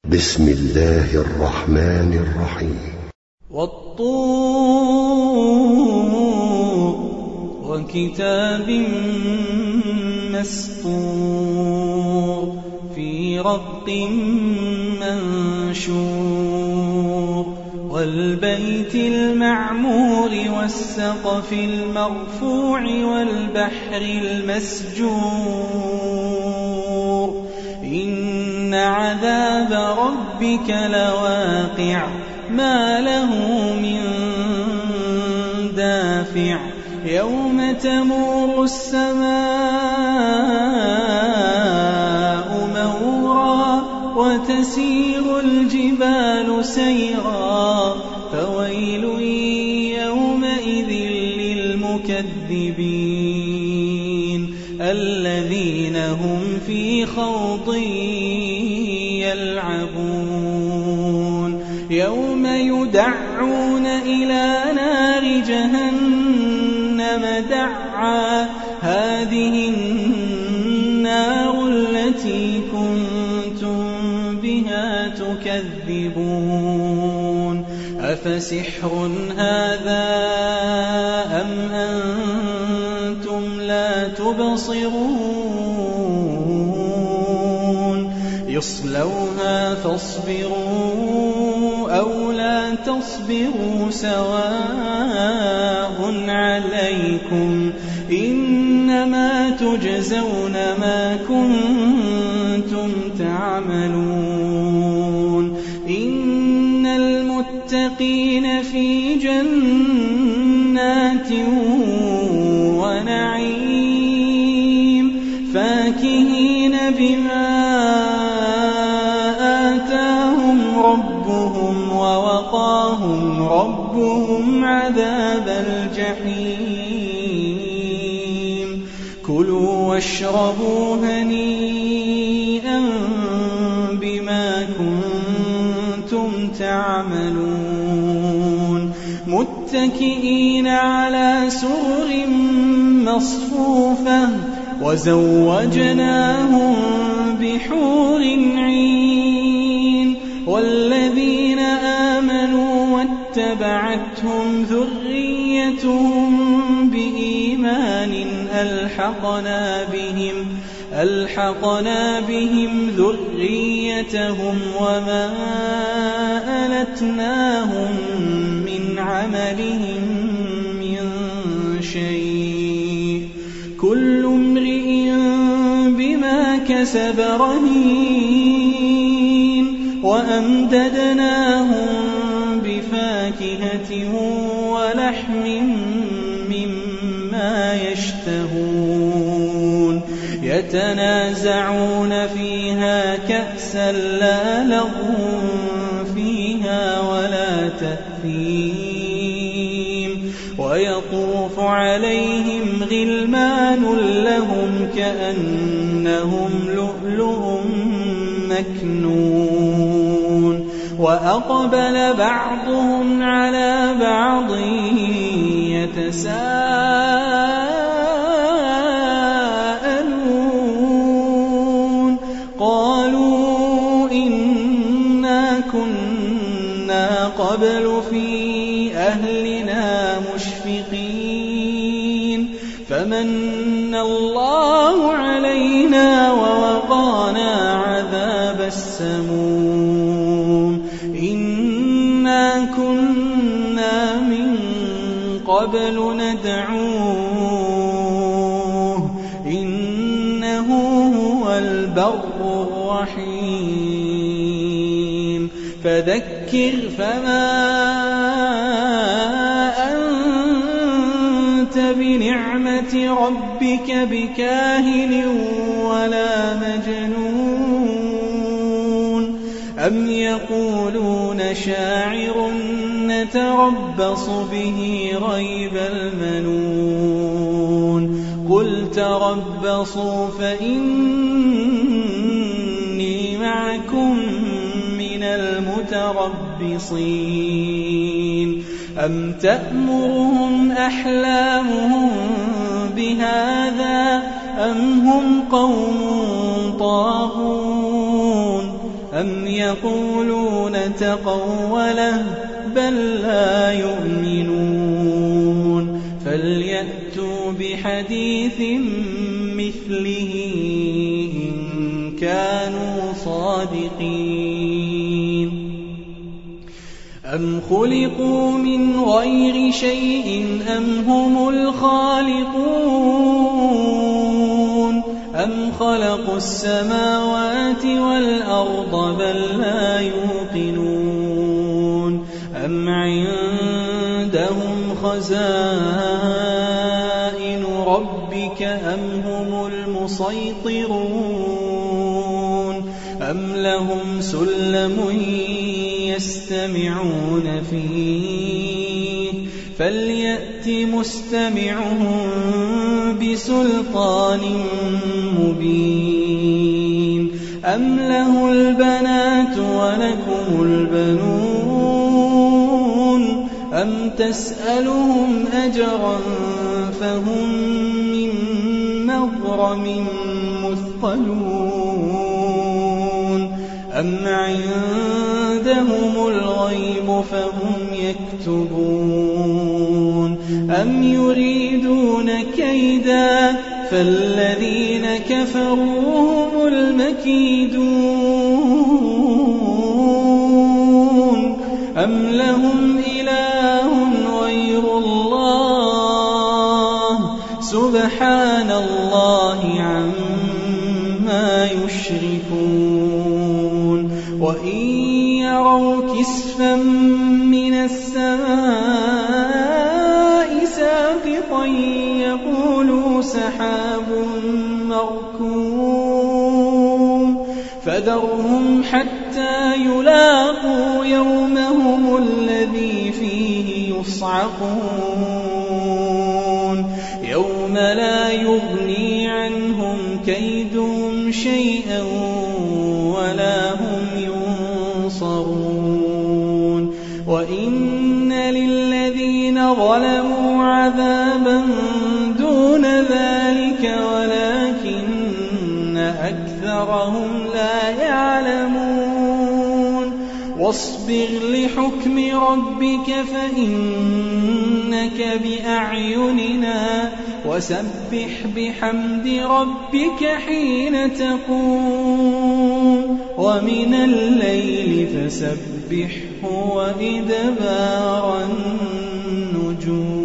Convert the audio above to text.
بسم الله الرحمن الرحيم. والطور وكتاب مسطور في رق منشور والبيت المعمور والسقف المرفوع والبحر المسجور إن عذاب ربك لواقع ما له من دافع يوم تمور السماء مورا وتسير الجبال سيرا فويل يومئذ للمكذبين الذين هم في خوض يلعبون يوم يدعون إلى نار جهنم دعا هذه النار التي كنتم بها تكذبون أفسحر هذا أم أنتم لا تبصرون يصلوها فاصبروا أو لا تصبروا سواء عليكم إنما تجزون ما كنتم تعملون إن المتقين في جنات ونعيم فاكهين بما آتاهم ربهم ووقاهم ربهم عذاب الجحيم كلوا واشربوا هنيئا بما كنتم تعملون متكئين على سرر مصفوفة وزوجناهم بحور عين والذين آمنوا واتبعتهم ذريتهم بإيمان ألحقنا بهم ذريتهم وما ألتناهم من عملهم من شيء كل امرئ بما كسب رهين وأمددناهم بفاكهة ولحم مما يشتهون يتنازعون فيها كأسا لا لغو فيها ولا تأثيم ويطوف عليهم غلمان لهم كأنهم لؤلؤ مكنون وأقبل بعضهم على بعض يتساءلون قالوا إنا كنا قبل في أهلنا مشفقين فمن الله علينا ووقانا عذاب السموم إنا كنا من قبل ندعوه إنه هو البر الرحيم فذكر فما أنت بنعمة ربك بكاهن ولا مجنون أم يقولون شاعر نتربص به ريب المنون قل تربصوا فإني معكم من المتربصين أم تأمرهم أحلامهم بهذا أم هم قوم طاغون أم يقولون تقوله بل لا يؤمنون فليأتوا بحديث مثله إن كانوا صادقين أم خلقوا من غير شيء أم هم الخالقون أم خلقوا السماوات والأرض بل لا يوقنون أم عندهم خزائن ربك أم هم المسيطرون أم لهم سلم يستمعون فيه فليأت مستمعهم بسلطان مبين أم له البنات ولكم البنون أم تسألهم أجرا فهم من مغرم مثقلون أم عندهم الغيب فهم يكتبون أم يريدون كيدا فالذين كفروا هم المكيدون أم لهم إله غير الله سبحان الله عما يشركون وإن يروا كسفا من السماء ساقطا يقولوا سحاب مركوم فذرهم حتى يلاقوا يومهم الذي فيه يصعقون يوم لا يغني عنهم كيدهم شيئا ولا هم ينصرون وإن للذين ظلموا عذابا دون ذلك ولكن أكثرهم لا يعلمون واصبر لحكم ربك فإنك بأعيننا وسبح بحمد ربك حين تقوم ومن الليل فسبحه وإدبار النجوم